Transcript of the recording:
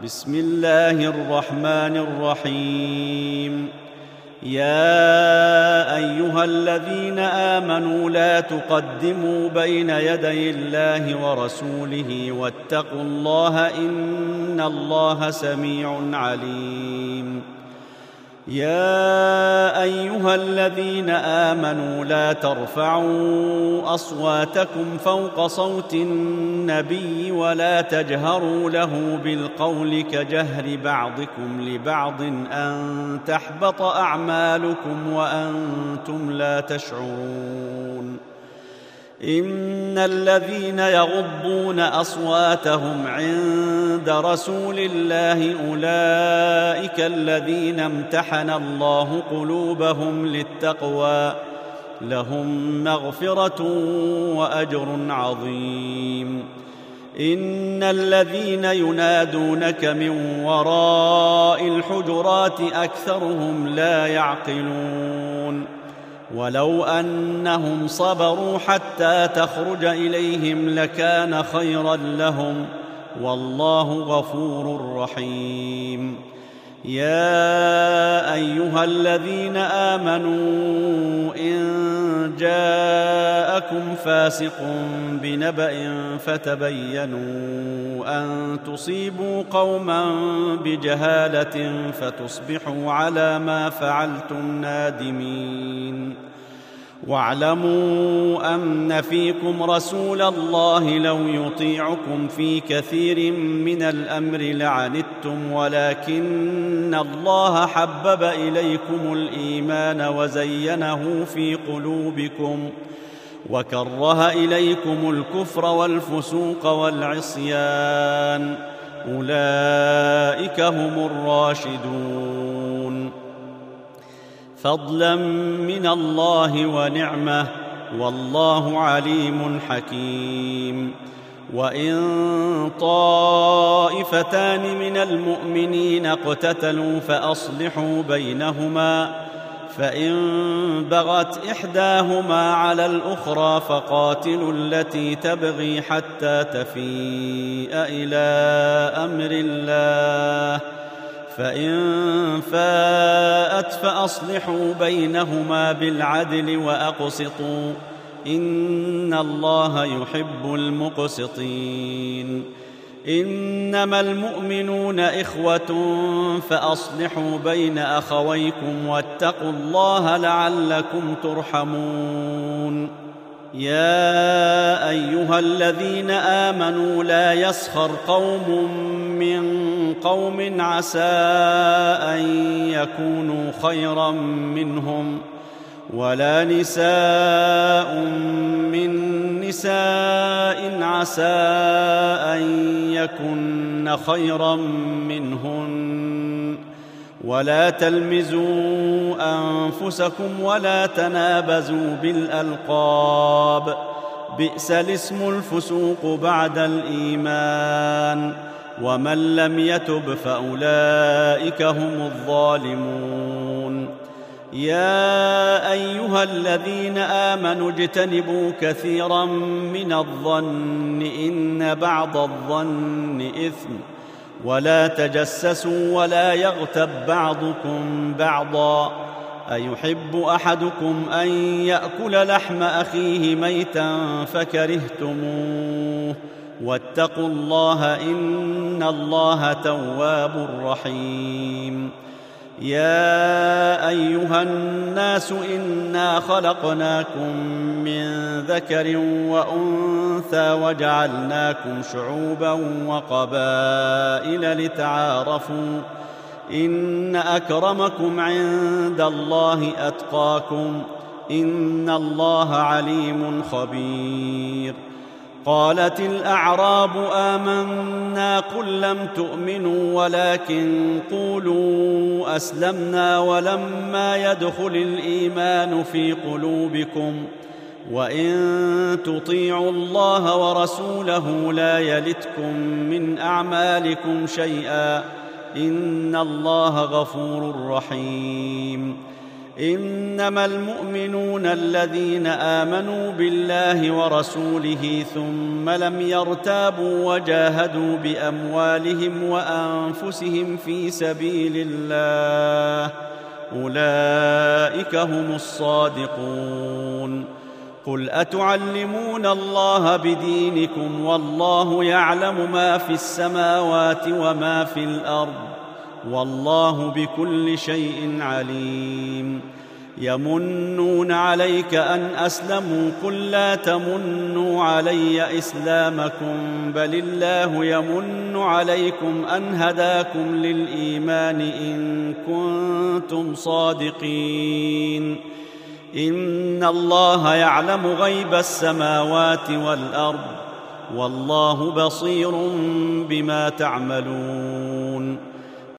بسم الله الرحمن الرحيم. يا أيها الذين آمنوا لا تقدموا بين يدي الله ورسوله واتقوا الله إن الله سميع عليم. يا أيها الذين آمنوا لا ترفعوا أصواتكم فوق صوت النبي ولا تجهروا له بالقول كجهر بعضكم لبعض أن تحبط أعمالكم وأنتم لا تشعرون. إن الذين يغضون أصواتهم عند رسول الله أولئك الذين امتحن الله قلوبهم للتقوى لهم مغفرة وأجر عظيم. إن الذين ينادونك من وراء الحجرات أكثرهم لا يعقلون. ولو أنهم صبروا حتى تخرج إليهم لكان خيرا لهم والله غفور رحيم. يا أيها الذين آمنوا إن جاءكم فاسق بنبأ فتبينوا أن تصيبوا قوما بجهالة فتصبحوا على ما فعلتم نادمين. واعلموا أن فيكم رسول الله لو يطيعكم في كثير من الأمر لعنتم ولكن الله حبب إليكم الإيمان وزينه في قلوبكم وكره إليكم الكفر والفسوق والعصيان أولئك هم الراشدون. فضلا من الله ونعمة والله عليم حكيم. وإن طائفتان من المؤمنين اقتتلوا فأصلحوا بينهما فإن بغت إحداهما على الأخرى فقاتلوا التي تبغي حتى تفيء إلى أمر الله فإن فاءت فأصلحوا بينهما بالعدل وأقسطوا إن الله يحب المقسطين. إنما المؤمنون إخوة فأصلحوا بين أخويكم واتقوا الله لعلكم ترحمون. يا أيها الذين آمنوا لا يسخر قوم من قوم عسى أن يكونوا خيرا منهم ولا نساء من نساء عسى أن يكن خيرا منهن ولا تلمزوا أنفسكم ولا تنابزوا بالألقاب بئس الاسم الفسوق بعد الإيمان ومن لم يتب فأولئك هم الظالمون. يا أيها الذين آمنوا اجتنبوا كثيرا من الظن إن بعض الظن إثم ولا تجسسوا ولا يغتب بعضكم بعضا أيحب أحدكم أن يأكل لحم أخيه ميتا فكرهتموه واتقوا الله إن الله تواب رحيم. يا أيها الناس إنا خلقناكم من ذكر وأنثى وجعلناكم شعوبا وقبائل لتعارفوا إن أكرمكم عند الله أتقاكم إن الله عليم خبير. قالت الأعراب آمنا قل لم تؤمنوا ولكن قولوا أسلمنا ولما يدخل الإيمان في قلوبكم وإن تطيعوا الله ورسوله لا يلتكم من أعمالكم شيئا إن الله غفور رحيم. إنما المؤمنون الذين آمنوا بالله ورسوله ثم لم يرتابوا وجاهدوا بأموالهم وأنفسهم في سبيل الله أولئك هم الصادقون. قل أتعلمون الله بدينكم والله يعلم ما في السماوات وما في الأرض والله بكل شيء عليم. يمنون عليك أن أسلموا قل لا تمنوا علي إسلامكم بل الله يمن عليكم أن هداكم للإيمان إن كنتم صادقين. إن الله يعلم غيب السماوات والأرض والله بصير بما تعملون.